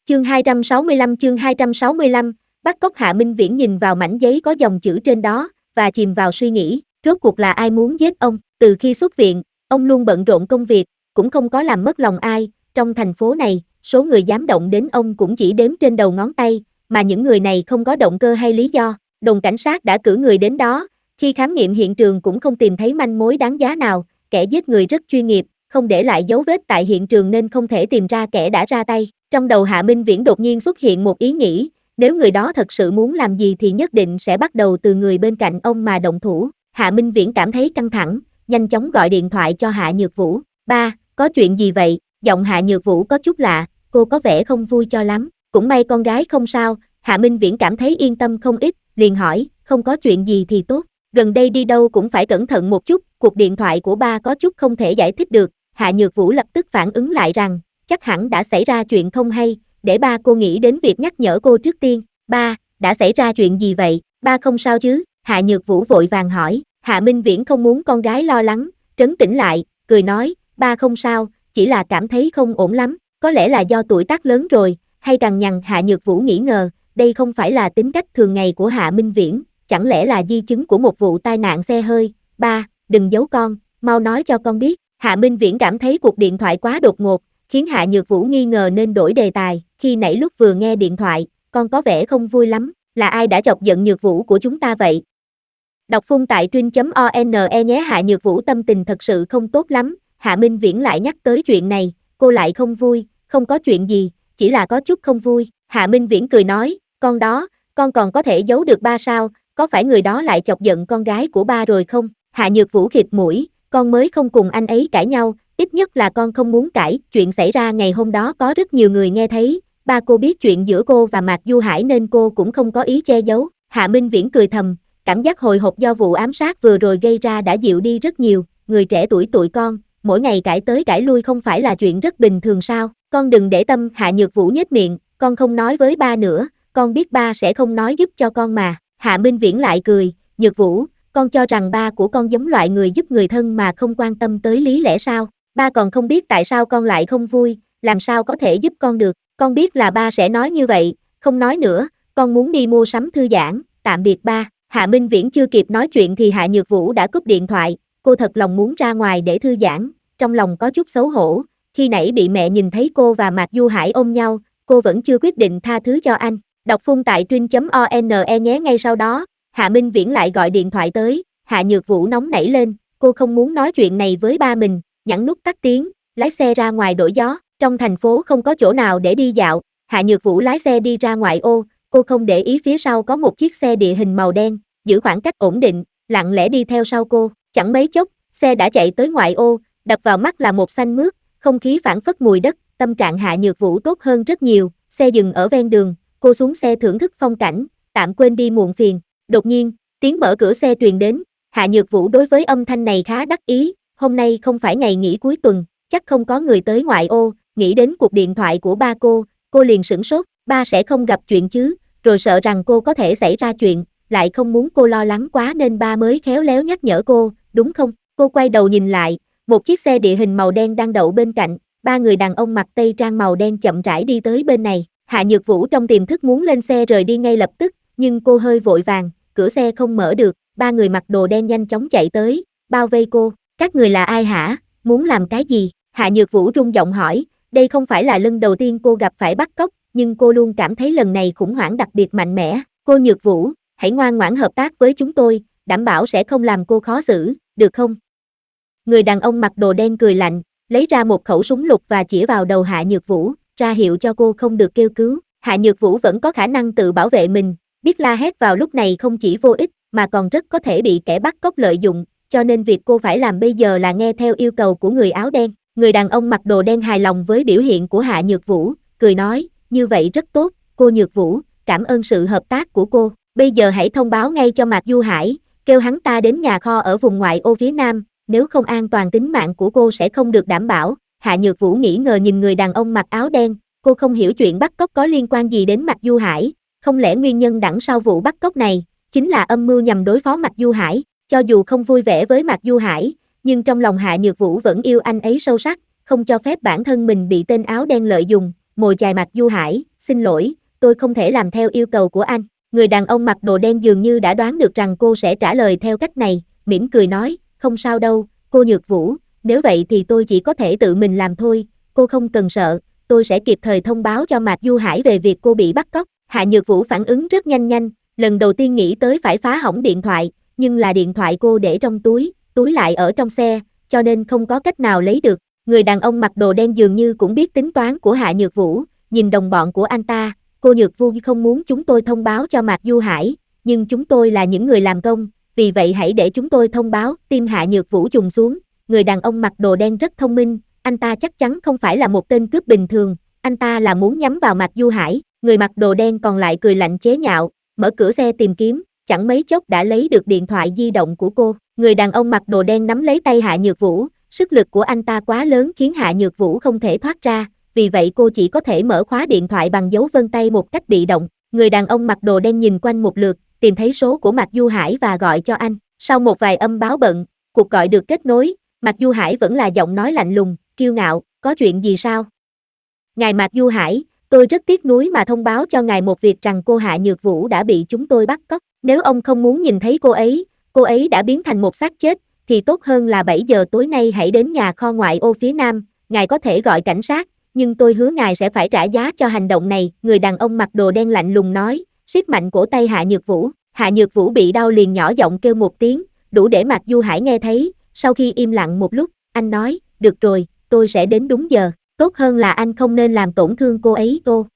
Chương 265, bắt cóc Hạ Minh Viễn nhìn vào mảnh giấy có dòng chữ trên đó, và chìm vào suy nghĩ, rốt cuộc là ai muốn giết ông, từ khi xuất viện, ông luôn bận rộn công việc, cũng không có làm mất lòng ai, trong thành phố này, số người dám động đến ông cũng chỉ đếm trên đầu ngón tay, mà những người này không có động cơ hay lý do, đồn cảnh sát đã cử người đến đó, khi khám nghiệm hiện trường cũng không tìm thấy manh mối đáng giá nào, kẻ giết người rất chuyên nghiệp, không để lại dấu vết tại hiện trường nên không thể tìm ra kẻ đã ra tay. Trong đầu Hạ Minh Viễn đột nhiên xuất hiện một ý nghĩ, nếu người đó thật sự muốn làm gì thì nhất định sẽ bắt đầu từ người bên cạnh ông mà động thủ. Hạ Minh Viễn cảm thấy căng thẳng, nhanh chóng gọi điện thoại cho Hạ Nhược Vũ. Ba, có chuyện gì vậy? Giọng Hạ Nhược Vũ có chút lạ, cô có vẻ không vui cho lắm. Cũng may con gái không sao, Hạ Minh Viễn cảm thấy yên tâm không ít, liền hỏi, không có chuyện gì thì tốt. Gần đây đi đâu cũng phải cẩn thận một chút, cuộc điện thoại của ba có chút không thể giải thích được. Hạ Nhược Vũ lập tức phản ứng lại rằng, chắc hẳn đã xảy ra chuyện không hay, để ba cô nghĩ đến việc nhắc nhở cô trước tiên. Ba, đã xảy ra chuyện gì vậy? Ba không sao chứ? Hạ Nhược Vũ vội vàng hỏi. Hạ Minh Viễn không muốn con gái lo lắng, trấn tĩnh lại, cười nói, ba không sao, chỉ là cảm thấy không ổn lắm, có lẽ là do tuổi tác lớn rồi, hay cằn nhằn. Hạ Nhược Vũ nghĩ ngờ, đây không phải là tính cách thường ngày của Hạ Minh Viễn, chẳng lẽ là di chứng của một vụ tai nạn xe hơi. Ba, đừng giấu con, mau nói cho con biết. Hạ Minh Viễn cảm thấy cuộc điện thoại quá đột ngột, khiến Hạ Nhược Vũ nghi ngờ nên đổi đề tài. Khi nãy lúc vừa nghe điện thoại, con có vẻ không vui lắm, là ai đã chọc giận Nhược Vũ của chúng ta vậy? Đọc phun tại truyện.one nhé. Hạ Nhược Vũ tâm tình thật sự không tốt lắm, Hạ Minh Viễn lại nhắc tới chuyện này, cô lại không vui, không có chuyện gì, chỉ là có chút không vui. Hạ Minh Viễn cười nói, con đó, con còn có thể giấu được ba sao, có phải người đó lại chọc giận con gái của ba rồi không? Hạ Nhược Vũ khịt mũi, con mới không cùng anh ấy cãi nhau, ít nhất là con không muốn cãi. Chuyện xảy ra ngày hôm đó có rất nhiều người nghe thấy, ba cô biết chuyện giữa cô và Mạc Du Hải nên cô cũng không có ý che giấu. Hạ Minh Viễn cười thầm, cảm giác hồi hộp do vụ ám sát vừa rồi gây ra đã dịu đi rất nhiều. Người trẻ tuổi tụi con, mỗi ngày cãi tới cãi lui không phải là chuyện rất bình thường sao? Con đừng để tâm. Hạ Nhược Vũ nhếch miệng, con không nói với ba nữa, con biết ba sẽ không nói giúp cho con mà. Hạ Minh Viễn lại cười, Nhược Vũ, con cho rằng ba của con giống loại người giúp người thân mà không quan tâm tới lý lẽ sao? Ba còn không biết tại sao con lại không vui, làm sao có thể giúp con được? Con biết là ba sẽ nói như vậy, không nói nữa, con muốn đi mua sắm thư giãn, tạm biệt ba. Hạ Minh Viễn chưa kịp nói chuyện thì Hạ Nhược Vũ đã cúp điện thoại, cô thật lòng muốn ra ngoài để thư giãn, trong lòng có chút xấu hổ, khi nãy bị mẹ nhìn thấy cô và Mạc Du Hải ôm nhau, cô vẫn chưa quyết định tha thứ cho anh. Đọc phun tại truyện.one nhé. Ngay sau đó, Hạ Minh Viễn lại gọi điện thoại tới, Hạ Nhược Vũ nóng nảy lên, cô không muốn nói chuyện này với ba mình, nhấn nút tắt tiếng, lái xe ra ngoài đổi gió. Trong thành phố không có chỗ nào để đi dạo, Hạ Nhược Vũ lái xe đi ra ngoại ô, cô không để ý phía sau có một chiếc xe địa hình màu đen, giữ khoảng cách ổn định, lặng lẽ đi theo sau cô. Chẳng mấy chốc, xe đã chạy tới ngoại ô, đập vào mắt là một xanh mướt, không khí phảng phất mùi đất. Tâm trạng Hạ Nhược Vũ tốt hơn rất nhiều, xe dừng ở ven đường, cô xuống xe thưởng thức phong cảnh, tạm quên đi muộn phiền. Đột nhiên, tiếng mở cửa xe truyền đến, Hạ Nhược Vũ đối với âm thanh này khá đắc ý, hôm nay không phải ngày nghỉ cuối tuần, chắc không có người tới ngoại ô. Nghĩ đến cuộc điện thoại của ba cô liền sửng sốt, ba sẽ không gặp chuyện chứ, rồi sợ rằng cô có thể xảy ra chuyện, lại không muốn cô lo lắng quá nên ba mới khéo léo nhắc nhở cô, đúng không? Cô quay đầu nhìn lại, một chiếc xe địa hình màu đen đang đậu bên cạnh, ba người đàn ông mặc tây trang màu đen chậm rãi đi tới bên này. Hạ Nhược Vũ trong tiềm thức muốn lên xe rời đi ngay lập tức, nhưng cô hơi vội vàng, cửa xe không mở được, ba người mặc đồ đen nhanh chóng chạy tới, bao vây cô. Các người là ai hả? Muốn làm cái gì? Hạ Nhược Vũ run giọng hỏi, đây không phải là lần đầu tiên cô gặp phải bắt cóc, nhưng cô luôn cảm thấy lần này khủng hoảng đặc biệt mạnh mẽ. Cô Nhược Vũ, hãy ngoan ngoãn hợp tác với chúng tôi, đảm bảo sẽ không làm cô khó xử, được không? Người đàn ông mặc đồ đen cười lạnh, lấy ra một khẩu súng lục và chĩa vào đầu Hạ Nhược Vũ, ra hiệu cho cô không được kêu cứu. Hạ Nhược Vũ vẫn có khả năng tự bảo vệ mình, biết la hét vào lúc này không chỉ vô ích, mà còn rất có thể bị kẻ bắt cóc lợi dụng, cho nên việc cô phải làm bây giờ là nghe theo yêu cầu của người áo đen. Người đàn ông mặc đồ đen hài lòng với biểu hiện của Hạ Nhược Vũ, cười nói, như vậy rất tốt, cô Nhược Vũ, cảm ơn sự hợp tác của cô. Bây giờ hãy thông báo ngay cho Mạc Du Hải, kêu hắn ta đến nhà kho ở vùng ngoại ô phía nam, nếu không an toàn tính mạng của cô sẽ không được đảm bảo. Hạ Nhược Vũ nghĩ ngờ nhìn người đàn ông mặc áo đen, cô không hiểu chuyện bắt cóc có liên quan gì đến Mạc Du Hải, không lẽ nguyên nhân đằng sau vụ bắt cóc này chính là âm mưu nhằm đối phó Mạc Du Hải. Cho dù không vui vẻ với Mạc Du Hải, nhưng trong lòng Hạ Nhược Vũ vẫn yêu anh ấy sâu sắc, không cho phép bản thân mình bị tên áo đen lợi dụng. Mồi chài Mạc Du Hải, xin lỗi, tôi không thể làm theo yêu cầu của anh. Người đàn ông mặc đồ đen dường như đã đoán được rằng cô sẽ trả lời theo cách này, mỉm cười nói, không sao đâu, cô Nhược Vũ, nếu vậy thì tôi chỉ có thể tự mình làm thôi, cô không cần sợ, tôi sẽ kịp thời thông báo cho Mạc Du Hải về việc cô bị bắt cóc. Hạ Nhược Vũ phản ứng rất nhanh, lần đầu tiên nghĩ tới phải phá hỏng điện thoại, nhưng là điện thoại cô để trong túi lại ở trong xe, cho nên không có cách nào lấy được. Người đàn ông mặc đồ đen dường như cũng biết tính toán của Hạ Nhược Vũ, nhìn đồng bọn của anh ta, cô Nhược Vũ không muốn chúng tôi thông báo cho Mạc Du Hải, nhưng chúng tôi là những người làm công, vì vậy hãy để chúng tôi thông báo. Tim Hạ Nhược Vũ trùng xuống, người đàn ông mặc đồ đen rất thông minh, anh ta chắc chắn không phải là một tên cướp bình thường, anh ta là muốn nhắm vào Mạc Du Hải. Người mặc đồ đen còn lại cười lạnh chế nhạo, mở cửa xe tìm kiếm, chẳng mấy chốc đã lấy được điện thoại di động của cô. Người đàn ông mặc đồ đen nắm lấy tay Hạ Nhược Vũ, sức lực của anh ta quá lớn khiến Hạ Nhược Vũ không thể thoát ra, vì vậy cô chỉ có thể mở khóa điện thoại bằng dấu vân tay một cách bị động. Người đàn ông mặc đồ đen nhìn quanh một lượt, tìm thấy số của Mạc Du Hải và gọi cho anh. Sau một vài âm báo bận, cuộc gọi được kết nối, Mạc Du Hải vẫn là giọng nói lạnh lùng, kiêu ngạo, có chuyện gì sao? Ngài Mạc Du Hải, tôi rất tiếc nuối mà thông báo cho ngài một việc rằng cô Hạ Nhược Vũ đã bị chúng tôi bắt cóc. Nếu ông không muốn nhìn thấy cô ấy đã biến thành một xác chết, thì tốt hơn là 7 giờ tối nay hãy đến nhà kho ngoại ô phía nam, ngài có thể gọi cảnh sát, nhưng tôi hứa ngài sẽ phải trả giá cho hành động này. Người đàn ông mặc đồ đen lạnh lùng nói, siết mạnh cổ tay Hạ Nhược Vũ. Hạ Nhược Vũ bị đau liền nhỏ giọng kêu một tiếng, đủ để Mạc Du Hải nghe thấy. Sau khi im lặng một lúc, anh nói, được rồi, tôi sẽ đến đúng giờ, tốt hơn là anh không nên làm tổn thương cô ấy.